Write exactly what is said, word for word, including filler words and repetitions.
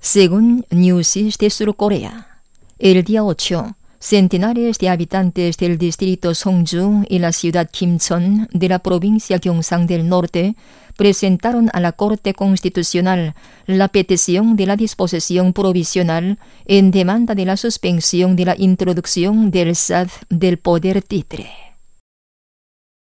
Según Newsis de Surcorea, el día ocho, centenares de habitantes del distrito Songju y la ciudad Kimcheon de la provincia Gyeongsang del Norte presentaron a la Corte Constitucional la petición de la disposición provisional en demanda de la suspensión de la introducción del S A D del poder títere.